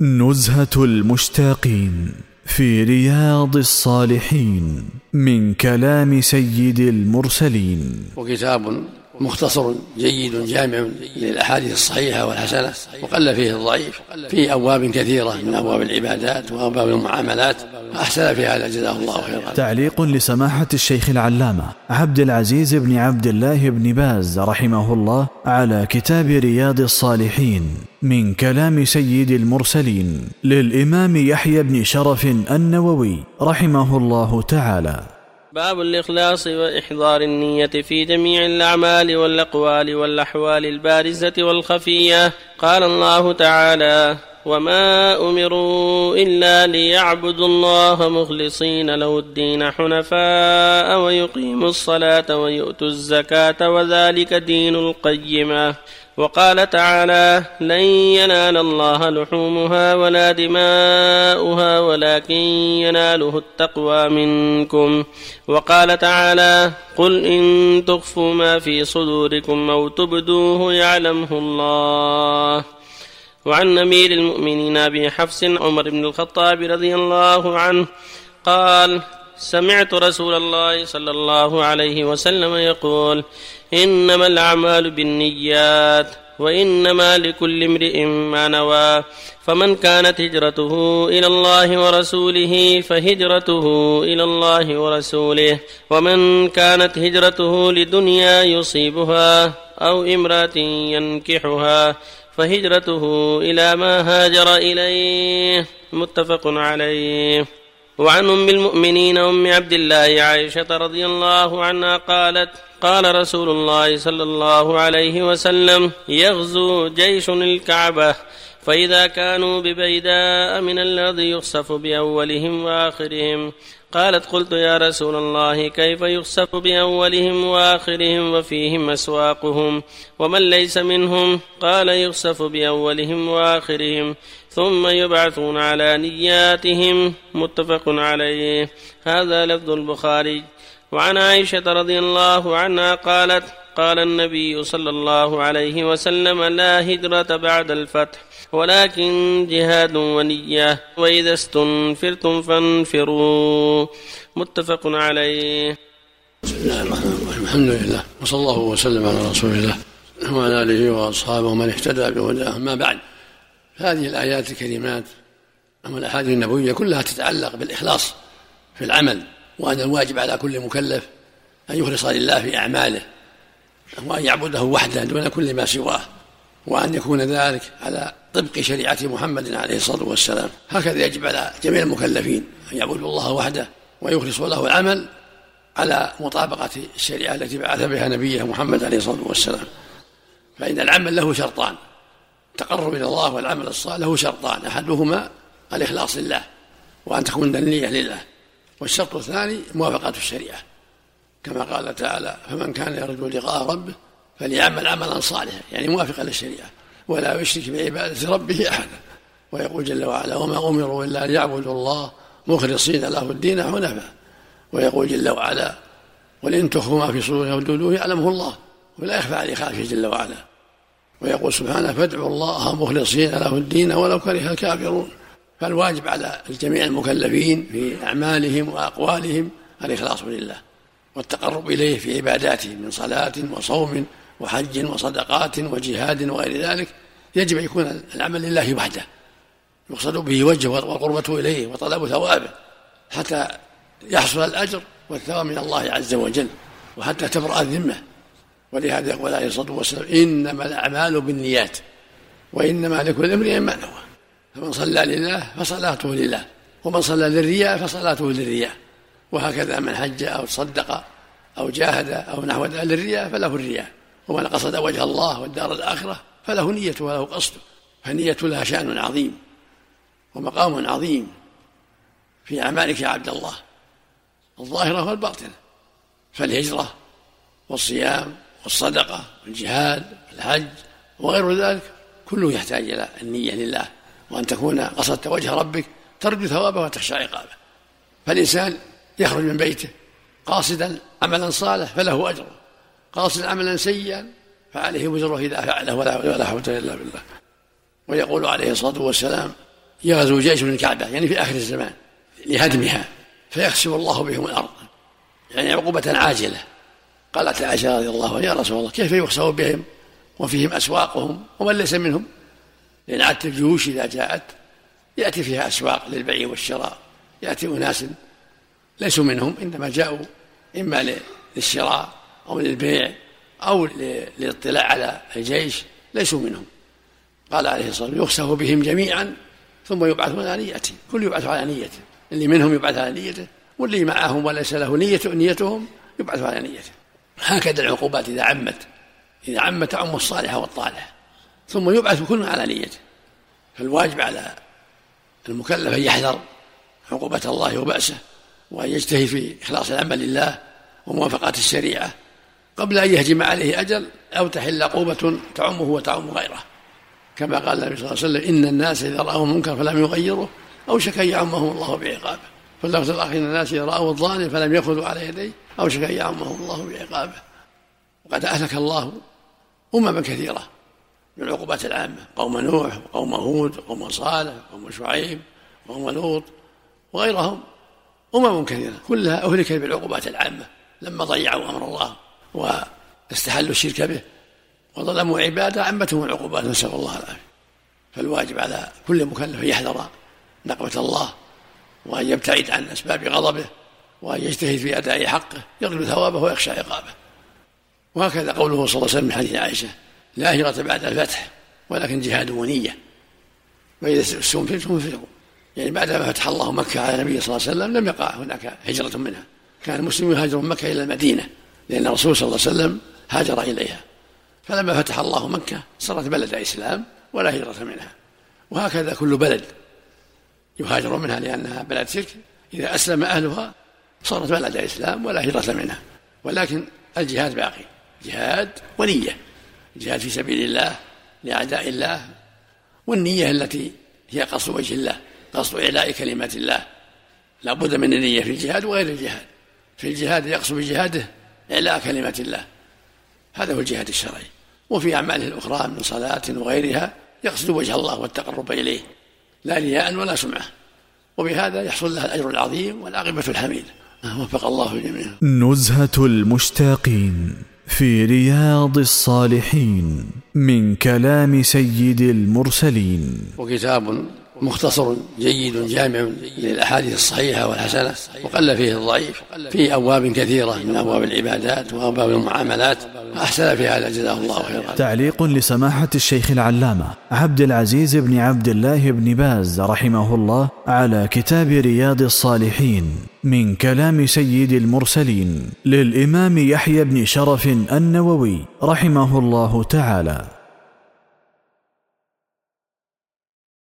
نزهة المشتاقين في رياض الصالحين من كلام سيد المرسلين. وكتاب مختصر جيد جامع للأحاديث الصحيحة والحسنة، وقل فيه الضعيف، فيه أبواب كثيرة من أبواب العبادات وأبواب المعاملات، أحسن في هذا جزاه الله خيرا. تعليق لسماحة الشيخ العلامة عبد العزيز بن عبد الله بن باز رحمه الله على كتاب رياض الصالحين من كلام سيد المرسلين للإمام يحيى بن شرف النووي رحمه الله تعالى. باب الإخلاص وإحضار النية في جميع الأعمال والأقوال والأحوال البارزة والخفية. قال الله تعالى: وما أمروا إلا ليعبدوا الله مخلصين له الدين حنفاء ويقيموا الصلاة ويؤتوا الزكاة وذلك دين القيمة. وقال تعالى: لن ينال الله لحومها ولا دماؤها ولكن يناله التقوى منكم. وقال تعالى: قل إن تخفوا ما في صدوركم أو تبدوه يعلمه الله. وعن أمير المؤمنين أبي حفص عمر بن الخطاب رضي الله عنه قال: سمعت رسول الله صلى الله عليه وسلم يقول: إنما الأعمال بالنيات وإنما لكل امرئ ما نوى، فمن كانت هجرته إلى الله ورسوله فهجرته إلى الله ورسوله، ومن كانت هجرته لدنيا يصيبها أو امرأة ينكحها فهجرته إلى ما هاجر إليه. متفق عليه. وعن أم المؤمنين أم عبد الله عائشة رضي الله عنها قالت: قال رسول الله صلى الله عليه وسلم: يغزو جيش الكعبة، فإذا كانوا ببيداء من الأرض يخسف بأولهم وآخرهم. قالت: قلت يا رسول الله كيف يخسف بأولهم وآخرهم وفيهم أسواقهم ومن ليس منهم؟ قال: يخسف بأولهم وآخرهم ثم يبعثون على نياتهم. متفق عليه. هذا لفظ البخاري. وعن عائشة رضي الله عنها قالت: قال النبي صلى الله عليه وسلم: لا هجرة بعد الفتح ولكن جهاد ونية، وإذا استنفرتم فانفروا. متفق عليه. الحمد لله، وصلى الله وسلم على رسول الله وعلى آله وأصحابه ومن اهتدى بهداه. أما بعد، هذه الآيات الكريمات والأحاديث النبوية كلها تتعلق بالإخلاص في العمل، وأن الواجب على كل مكلف أن يخلص لله في أعماله، وأن يعبده وحده دون كل ما سواه، وأن يكون ذلك على طبق شريعة محمد عليه الصلاة والسلام. هكذا يجب على جميع المكلفين أن يعبدوا الله وحده ويخلصوا له العمل على مطابقة الشريعة التي بعث بها نبيه محمد عليه الصلاة والسلام. فإن العمل له شرطان: التقرب إلى الله والعمل الصالح له شرطان، أحدهما الإخلاص لله وأن تكون النية لله، والشرط الثاني موافقة الشريعة، كما قال تعالى: فمن كان يرجو لقاء ربه فليعمل عملا صالحا، يعني موافقا للشريعة، ولا يشرك بعبادة ربه أحدا. ويقول جل وعلا: وما أمروا إلا ليعبدوا الله مخلصين له الدين حنفاء. ويقول جل وعلا: ولئن تخفوا ما في صدوركم وتبدوه يعلمه الله ولا يخفى عليه خافيه جل وعلا. ويقول سبحانه: فادعوا الله مخلصين له الدين ولو كره الكافرون. فالواجب على الجميع المكلفين في أعمالهم وأقوالهم الإخلاص لله والتقرب إليه في عباداتهم من صلاة وصوم وحج وصدقات وجهاد وغير ذلك. يجب أن يكون العمل لله وحده، يقصد به وجهه والقربة إليه وطلب ثوابه، حتى يحصل الأجر والثواب من الله عز وجل، وحتى تبرأ الذمة. ولهذا يقول عليه الصلاة والسلام: إنما الأعمال بالنيات وإنما لكل امرئ ما نوى. فمن صلى لله فصلاته لله، ومن صلى للرياء فصلاته للرياء. وهكذا من حج أو صدق أو جاهد أو نحو ذلك للرياء فله الرياء، ومن قصد وجه الله والدار الآخرة فله نيته وله قصده. فالنية لها شأن عظيم ومقام عظيم في أعمالك يا عبد الله، الظاهرة والباطنة. فالهجرة والصيام والصدقة والجهاد والحج وغير ذلك كله يحتاج إلى النية لله، وأن تكون قصدت وجه ربك ترجو ثوابه وتخشى عقابه. فالإنسان يخرج من بيته قاصدا عملا صالح فله أجر، قاصدا عملا سيئا فعليه وزره إذا فعله ولا حول إلا بالله. ويقول عليه الصلاة والسلام: يغزو جيش من الكعبة يعني في آخر الزمان لهدمها فيخسف الله بهم الأرض، يعني عقوبة عاجلة. قالت عائشة رضي الله عنها: يا رسول الله كيف يخسف بهم وفيهم أسواقهم ومن ليس منهم؟ لأن عادة الجيوش إذا جاءت يأتي فيها أسواق للبيع والشراء، يأتي أناس ليسوا منهم إنما جاءوا إما للشراء أو للبيع أو للاطلاع على الجيش، ليسوا منهم. قال عليه الصلاة والسلام: يخسف بهم جميعا ثم يبعثون على نيته، كل يبعث على نيته، اللي منهم يبعث على نيته واللي معهم وليس له نيتهم يبعث على نيته. هكذا العقوبات إذا عمت تعم الصالح والطالح، ثم يبعث كل على نيته. فالواجب على المكلف أن يحذر عقوبة الله وبأسه، وأن يجتهد في إخلاص العمل لله وموافقة الشريعة قبل أن يهجم عليه أجل أو تحل عقوبة تعمه وتعم غيره، كما قال النبي صلى الله عليه وسلم: إن الناس إذا رأوا منكر فلم يغيره أوشك أن يعمهم الله بعقابه. فاللفظ الآخر: إن الناس إذا رأوا الظالم فلم يأخذوا على يديه أوشك أن يعمهم الله بعقابه. وقد أهلك الله أمما كثيرة من العقوبات العامة: قوم نوح وقوم هود وقوم صالح وقوم شعيب وقوم لوط وغيرهم، أمم كثيرة كلها أهلكت بالعقوبات العامة لما ضيعوا أمر الله واستحلوا الشرك به وظلموا عباده عمتهم العقوبات، نسأل الله العافية. فالواجب على كل مكلف أن يحذر نقمة الله وأن يبتعد عن أسباب غضبه وأن يجتهد في أداء حقه يرجو ثوابه ويخشى عقابه. وهكذا قوله صلى الله عليه وسلم من حديث عائشة: لا هجرة بعد الفتح ولكن جهاد ونية، وإذا استنفرتم فانفروا. يعني بعدما فتح الله مكة على النبي صلى الله عليه وسلم لم يقع هناك هجرة منها، كان المسلم يهاجر من مكة إلى المدينة لأن الرسول صلى الله عليه وسلم هاجر إليها، فلما فتح الله مكة صارت بلد إسلام ولا هجرة منها. وهكذا كل بلد يهاجر منها لأنها بلد شرك إذا أسلم أهلها صارت بلد إسلام ولا هجرة منها. ولكن الجهاد باقي، جهاد ونية، جهاد في سبيل الله لأعداء الله، والنية التي هي قصد وجه الله، قصد إعلاء كلمات الله. لا بد من النية في الجهاد وغير الجهاد. في الجهاد يقصد بجهاده إعلاء كلمات الله، هذا هو الجهاد الشرعي. وفي أعماله الأخرى من صلاة وغيرها يقصد وجه الله والتقرب إليه لا رياء ولا سمعة، وبهذا يحصل له الأجر العظيم والعاقبة الحميدة. وفق الله جميعا. نزهة المشتاقين في رياض الصالحين من كلام سيد المرسلين. وكتاب مختصر جيد جامع للأحاديث الصحيحة والحسنة، وقل فيه الضعيف، فيه أبواب كثيرة من أبواب العبادات وأبواب المعاملات، أحسن في هذا جزاه الله خيرا. تعليق لسماحة الشيخ العلامة عبد العزيز بن عبد الله بن باز رحمه الله على كتاب رياض الصالحين من كلام سيد المرسلين للإمام يحيى بن شرف النووي رحمه الله تعالى.